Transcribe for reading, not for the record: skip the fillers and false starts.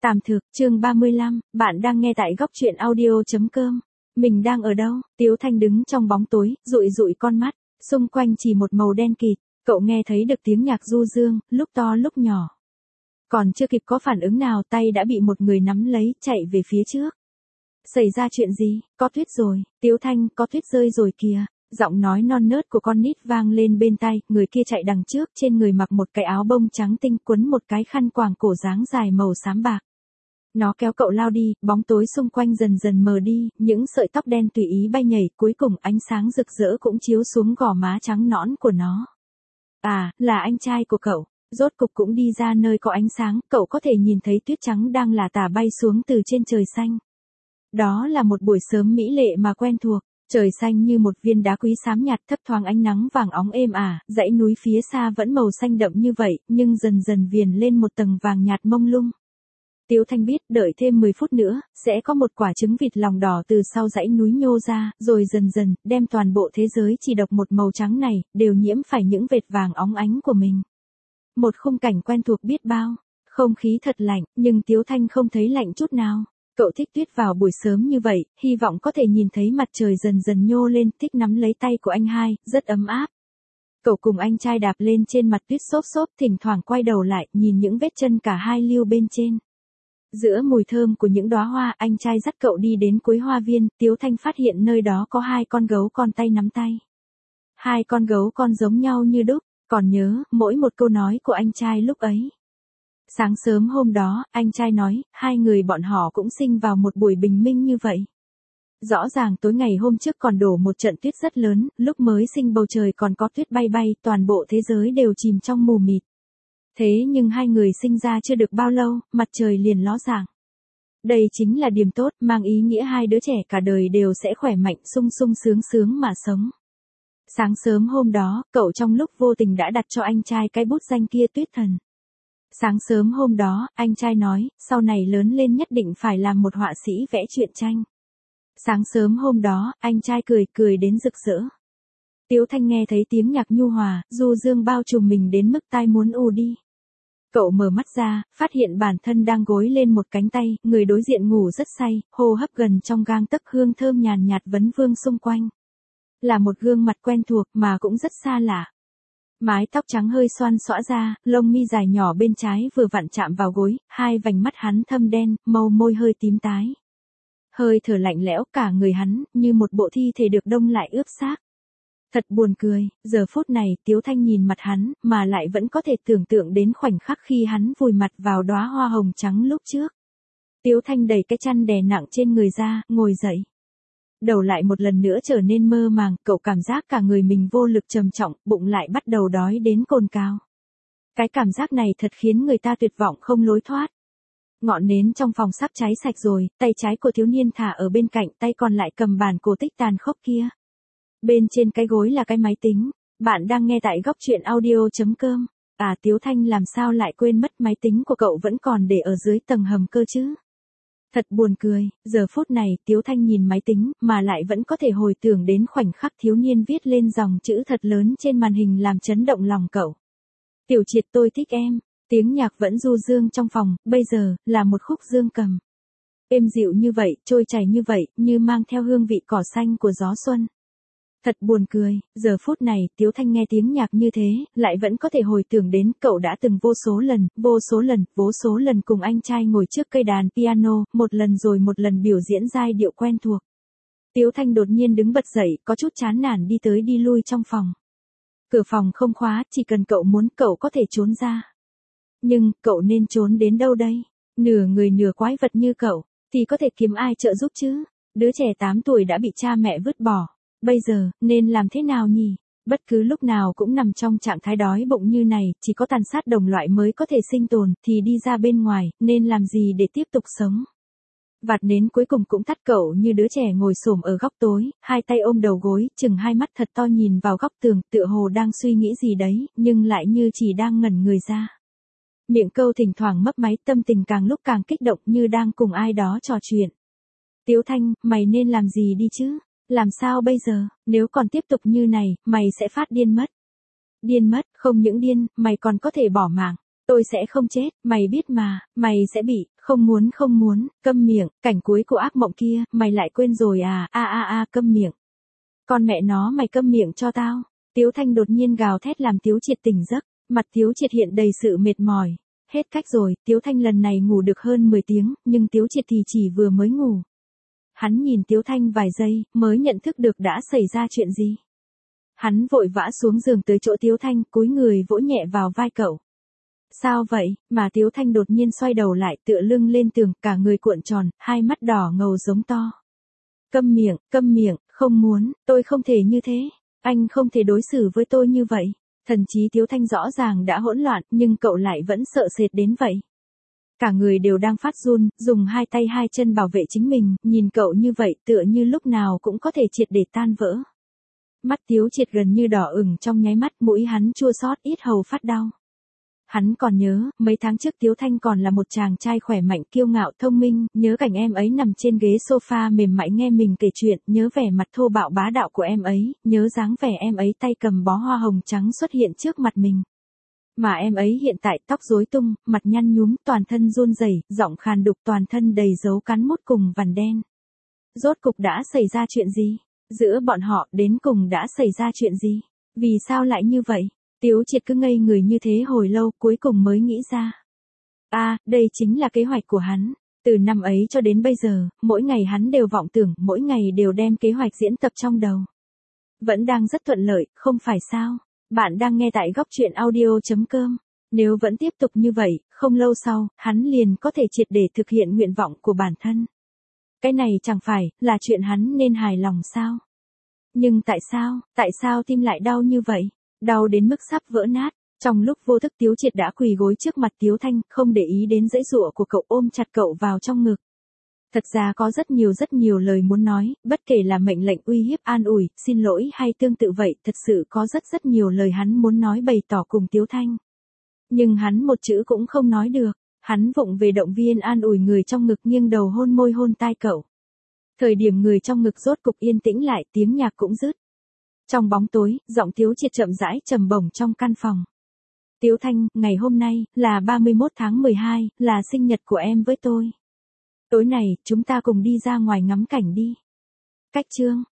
Tạm thực, chương 35, bạn đang nghe tại góc truyện audio.com. Mình đang ở đâu? Tiếu Thanh đứng trong bóng tối, dụi dụi con mắt, xung quanh chỉ một màu đen kịt, cậu nghe thấy được tiếng nhạc du dương, lúc to lúc nhỏ. Còn chưa kịp có phản ứng nào tay đã bị một người nắm lấy, chạy về phía trước. Xảy ra chuyện gì? Có tuyết rồi, Tiếu Thanh, có tuyết rơi rồi kìa. Giọng nói non nớt của con nít vang lên bên tai, người kia chạy đằng trước, trên người mặc một cái áo bông trắng tinh quấn một cái khăn quàng cổ dáng dài màu xám bạc. Nó kéo cậu lao đi, bóng tối xung quanh dần dần mờ đi, những sợi tóc đen tùy ý bay nhảy, cuối cùng ánh sáng rực rỡ cũng chiếu xuống gò má trắng nõn của nó. À, là anh trai của cậu. Rốt cục cũng đi ra nơi có ánh sáng, cậu có thể nhìn thấy tuyết trắng đang lả tả bay xuống từ trên trời xanh. Đó là một buổi sớm mỹ lệ mà quen thuộc. Trời xanh như một viên đá quý xám nhạt, thấp thoáng ánh nắng vàng óng êm ả, dãy núi phía xa vẫn màu xanh đậm như vậy, nhưng dần dần viền lên một tầng vàng nhạt mông lung. Tiếu Thanh biết đợi thêm 10 phút nữa, sẽ có một quả trứng vịt lòng đỏ từ sau dãy núi nhô ra, rồi dần dần, đem toàn bộ thế giới chỉ độc một màu trắng này, đều nhiễm phải những vệt vàng óng ánh của mình. Một khung cảnh quen thuộc biết bao, không khí thật lạnh, nhưng Tiếu Thanh không thấy lạnh chút nào. Cậu thích tuyết vào buổi sớm như vậy, hy vọng có thể nhìn thấy mặt trời dần dần nhô lên, thích nắm lấy tay của anh hai, rất ấm áp. Cậu cùng anh trai đạp lên trên mặt tuyết xốp xốp, thỉnh thoảng quay đầu lại, nhìn những vết chân cả hai lưu bên trên. Giữa mùi thơm của những đóa hoa, anh trai dắt cậu đi đến cuối hoa viên, Tiếu Thanh phát hiện nơi đó có hai con gấu con tay nắm tay. Hai con gấu con giống nhau như đúc, còn nhớ, mỗi một câu nói của anh trai lúc ấy. Sáng sớm hôm đó, anh trai nói, hai người bọn họ cũng sinh vào một buổi bình minh như vậy. Rõ ràng tối ngày hôm trước còn đổ một trận tuyết rất lớn, lúc mới sinh bầu trời còn có tuyết bay bay, toàn bộ thế giới đều chìm trong mù mịt. Thế nhưng hai người sinh ra chưa được bao lâu, mặt trời liền ló dạng. Đây chính là điểm tốt, mang ý nghĩa hai đứa trẻ cả đời đều sẽ khỏe mạnh, sung sung sướng sướng mà sống. Sáng sớm hôm đó, cậu trong lúc vô tình đã đặt cho anh trai cái bút danh kia Tuyết Thần. Sáng sớm hôm đó, anh trai nói, sau này lớn lên nhất định phải làm một họa sĩ vẽ truyện tranh. Sáng sớm hôm đó, anh trai cười đến rực rỡ. Tiếu Thanh nghe thấy tiếng nhạc nhu hòa, du dương bao trùm mình đến mức tai muốn ù đi. Cậu mở mắt ra, phát hiện bản thân đang gối lên một cánh tay, người đối diện ngủ rất say, hô hấp gần trong gang tấc, hương thơm nhàn nhạt vấn vương xung quanh. Là một gương mặt quen thuộc mà cũng rất xa lạ. Mái tóc trắng hơi xoăn xõa ra, lông mi dài nhỏ bên trái vừa vặn chạm vào gối, hai vành mắt hắn thâm đen, màu môi hơi tím tái. Hơi thở lạnh lẽo, cả người hắn, như một bộ thi thể được đông lại ướp xác. Thật buồn cười, giờ phút này, Tiếu Thanh nhìn mặt hắn, mà lại vẫn có thể tưởng tượng đến khoảnh khắc khi hắn vùi mặt vào đóa hoa hồng trắng lúc trước. Tiếu Thanh đẩy cái chăn đè nặng trên người ra, ngồi dậy. Đầu lại một lần nữa trở nên mơ màng, cậu cảm giác cả người mình vô lực trầm trọng, bụng lại bắt đầu đói đến cồn cào. Cái cảm giác này thật khiến người ta tuyệt vọng không lối thoát. Ngọn nến trong phòng sắp cháy sạch rồi, tay trái của thiếu niên thả ở bên cạnh, tay còn lại cầm bản cổ tích tàn khốc kia. Bên trên cái gối là cái máy tính. Bạn đang nghe tại góc truyện audio.com. À, Tiếu Thanh làm sao lại quên mất máy tính của cậu vẫn còn để ở dưới tầng hầm cơ chứ? Thật buồn cười, giờ phút này Tiếu Thanh nhìn máy tính, mà lại vẫn có thể hồi tưởng đến khoảnh khắc thiếu niên viết lên dòng chữ thật lớn trên màn hình làm chấn động lòng cậu. Tiểu Triệt tôi thích em, tiếng nhạc vẫn du dương trong phòng, bây giờ, là một khúc dương cầm. Êm dịu như vậy, trôi chảy như vậy, như mang theo hương vị cỏ xanh của gió xuân. Thật buồn cười, giờ phút này, Tiếu Thanh nghe tiếng nhạc như thế, lại vẫn có thể hồi tưởng đến cậu đã từng vô số lần cùng anh trai ngồi trước cây đàn piano, một lần rồi một lần biểu diễn giai điệu quen thuộc. Tiếu Thanh đột nhiên đứng bật dậy, có chút chán nản đi tới đi lui trong phòng. Cửa phòng không khóa, chỉ cần cậu muốn cậu có thể trốn ra. Nhưng, cậu nên trốn đến đâu đây? Nửa người nửa quái vật như cậu, thì có thể kiếm ai trợ giúp chứ? Đứa trẻ 8 tuổi đã bị cha mẹ vứt bỏ. Bây giờ, nên làm thế nào nhỉ? Bất cứ lúc nào cũng nằm trong trạng thái đói bụng như này, chỉ có tàn sát đồng loại mới có thể sinh tồn, thì đi ra bên ngoài, nên làm gì để tiếp tục sống? Vạt nến cuối cùng cũng tắt, cậu như đứa trẻ ngồi xổm ở góc tối, hai tay ôm đầu gối, chừng hai mắt thật to nhìn vào góc tường, tựa hồ đang suy nghĩ gì đấy, nhưng lại như chỉ đang ngẩn người ra. Miệng câu thỉnh thoảng mấp máy, tâm tình càng lúc càng kích động như đang cùng ai đó trò chuyện. Tiếu Thanh, mày nên làm gì đi chứ? Làm sao bây giờ, nếu còn tiếp tục như này, mày sẽ phát điên mất. Điên mất, không những điên, mày còn có thể bỏ mạng. Tôi sẽ không chết, mày biết mà, mày sẽ bị, Không muốn, câm miệng, cảnh cuối của ác mộng kia, mày lại quên rồi à, câm miệng. Con mẹ nó mày câm miệng cho tao. Tiếu Thanh đột nhiên gào thét làm Tiếu Triệt tỉnh giấc, mặt Tiếu Triệt hiện đầy sự mệt mỏi. Hết cách rồi, Tiếu Thanh lần này ngủ được hơn 10 tiếng, nhưng Tiếu Triệt thì chỉ vừa mới ngủ. Hắn nhìn Tiếu Thanh vài giây, mới nhận thức được đã xảy ra chuyện gì. Hắn vội vã xuống giường tới chỗ Tiếu Thanh, cúi người vỗ nhẹ vào vai cậu. Sao vậy, mà Tiếu Thanh đột nhiên xoay đầu lại tựa lưng lên tường, cả người cuộn tròn, hai mắt đỏ ngầu giống to. Câm miệng, không muốn, tôi không thể như thế. Anh không thể đối xử với tôi như vậy. Thần trí Tiếu Thanh rõ ràng đã hỗn loạn, nhưng cậu lại vẫn sợ sệt đến vậy. Cả người đều đang phát run, dùng hai tay hai chân bảo vệ chính mình, nhìn cậu như vậy tựa như lúc nào cũng có thể triệt để tan vỡ. Mắt Tiếu Triệt gần như đỏ ửng trong nháy mắt, mũi hắn chua xót, yết hầu phát đau. Hắn còn nhớ, mấy tháng trước Tiếu Thanh còn là một chàng trai khỏe mạnh kiêu ngạo thông minh, nhớ cảnh em ấy nằm trên ghế sofa mềm mại nghe mình kể chuyện, nhớ vẻ mặt thô bạo bá đạo của em ấy, nhớ dáng vẻ em ấy tay cầm bó hoa hồng trắng xuất hiện trước mặt mình. Mà em ấy hiện tại tóc rối tung, mặt nhăn nhúm, toàn thân run rẩy, giọng khàn đục, toàn thân đầy dấu cắn mút cùng vằn đen. Rốt cục đã xảy ra chuyện gì? Giữa bọn họ đến cùng đã xảy ra chuyện gì? Vì sao lại như vậy? Tiếu Triệt cứ ngây người như thế hồi lâu, cuối cùng mới nghĩ ra. Đây chính là kế hoạch của hắn. Từ năm ấy cho đến bây giờ, mỗi ngày hắn đều vọng tưởng, mỗi ngày đều đem kế hoạch diễn tập trong đầu. Vẫn đang rất thuận lợi, không phải sao? Bạn đang nghe tại góc truyện audio.com. Nếu vẫn tiếp tục như vậy, không lâu sau, hắn liền có thể triệt để thực hiện nguyện vọng của bản thân. Cái này chẳng phải là chuyện hắn nên hài lòng sao? Nhưng tại sao tim lại đau như vậy? Đau đến mức sắp vỡ nát. Trong lúc vô thức Tiếu Triệt đã quỳ gối trước mặt Tiếu Thanh, không để ý đến giãy giụa của cậu, ôm chặt cậu vào trong ngực. Thật ra có rất nhiều lời muốn nói, bất kể là mệnh lệnh, uy hiếp, an ủi, xin lỗi hay tương tự vậy, thật sự có rất nhiều lời hắn muốn nói bày tỏ cùng Tiếu Thanh. Nhưng hắn một chữ cũng không nói được, hắn vụng về động viên an ủi người trong ngực, nghiêng đầu hôn môi hôn tai cậu. Thời điểm người trong ngực rốt cục yên tĩnh lại, tiếng nhạc cũng dứt. Trong bóng tối, giọng Tiếu Triệt chậm rãi trầm bổng trong căn phòng. Tiếu Thanh, ngày hôm nay, là 31 tháng 12, là sinh nhật của em với tôi. Tối này, chúng ta cùng đi ra ngoài ngắm cảnh đi. Cách chương.